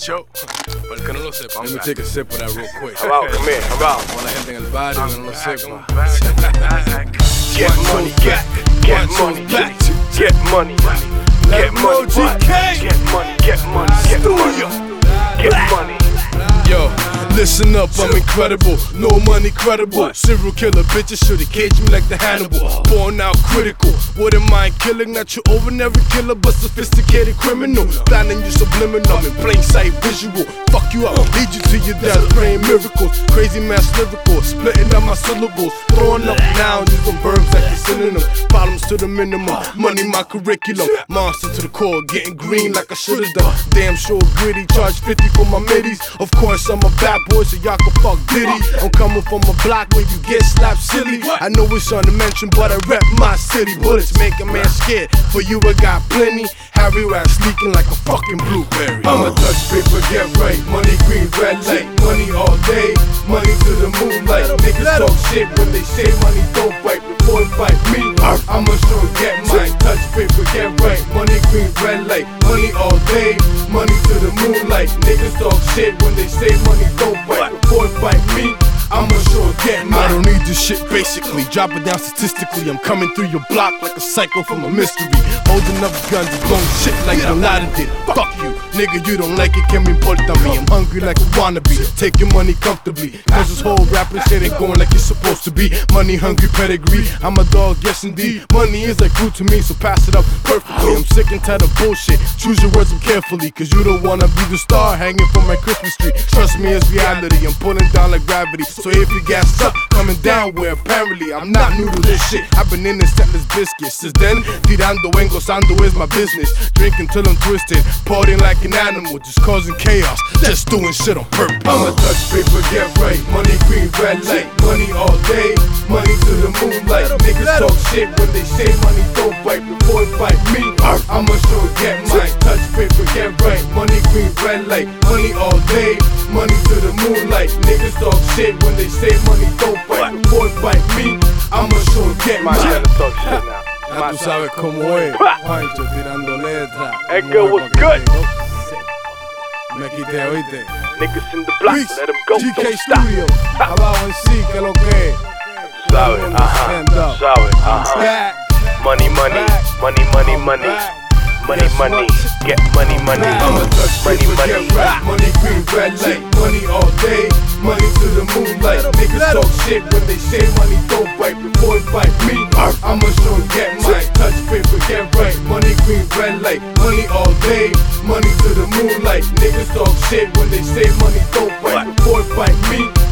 Cho. Para el que no lo sepa, let me take a sip of that real quick. I'm out, come here, I'm out. Con la gente en el barrio que no lo sepa. Get money, get money, get money, get money, get money. Yo, listen up, I'm incredible, no money credible. Serial killer bitches should've caged me like the Hannibal. Born out critical, wouldn't mind killing. Not your ordinary killer, but sophisticated criminal. Planning you subliminal, in plain sight visual. Fuck you up, lead you to your death, praying miracles. Crazy mass lyrical, splitting out my syllables. Throwing up nouns, using verbs like a synonym. Problems to the minimum, money my curriculum. Monster to the core, getting green like I should've done. Damn sure gritty, charge 50 for my middies. Of course I'm a bad boy, so y'all can fuck Diddy. I'm coming from a block where you get slapped silly. I know it's on the mention, but I rep my city. Bullets make a man scared, for you I got plenty. Harry Rats leaking like a fucking blueberry. I'ma touch paper, get right. Money green, red light. Money all day, money to the moonlight. Niggas talk shit when they say money don't fight. Before it fight me, I'ma sure get mine. Touch paper, get right. Money green, red light. Money all day, money to the moonlight. Niggas talk shit when they say money don't fight. Before it fight me, I'ma sure get mine. I don't need this shit basically. Drop it down statistically. I'm coming through your block like a psycho from a mystery. Holding up guns and blowing shit like Bin Laden did. Fuck you, nigga, you don't like it, que me importa me. I'm hungry like a wannabe, taking money comfortably. Cause this whole rapping shit ain't going like it's supposed to be. Money hungry pedigree, I'm a dog, yes indeed. Money is like food to me, so pass it up perfectly. I'm sick and tired of bullshit, choose your words carefully. Cause you don't wanna be the star hanging from my Christmas tree. Trust me, it's reality, I'm pulling down like gravity. So if you gas up, coming down where apparently I'm not new to this shit. I've been in this setless biscuit. Since then, tirando en gozando is my business. Drinking till I'm twisted, partying like an animal, just causing chaos, just doing shit on purpose. I'ma touch paper, get right. Money green, red light. Money all day, money to the moonlight. Niggas talk shit when they say money don't fight. Before it fight me, I'ma sure get mine. Touch paper, get right. Money green, red light. Money all day, money to the moonlight. Niggas talk shit when they say money don't fight. Before it fight me, I'ma sure get mine. Ya tú sabes cómo es, Juancho tirando letras. That girl was good. Me quité, oíste. Niggas in the block, let them go, GK don't stop. Studio, abajo en sí, que lo que es. Sabe, sabe, Back. Money, money, money, money, money. Money, money, get money, money. I'ma touch money, money. get right. Money green, red light. Money all day, money to the moonlight. Niggas talk shit when they say money don't fight. Before it fight me, I'ma sure get mine. Touch paper, get right. Money green, red light. Money all day, money to the moonlight. Niggas talk shit when they say money don't fight. Before it fight me,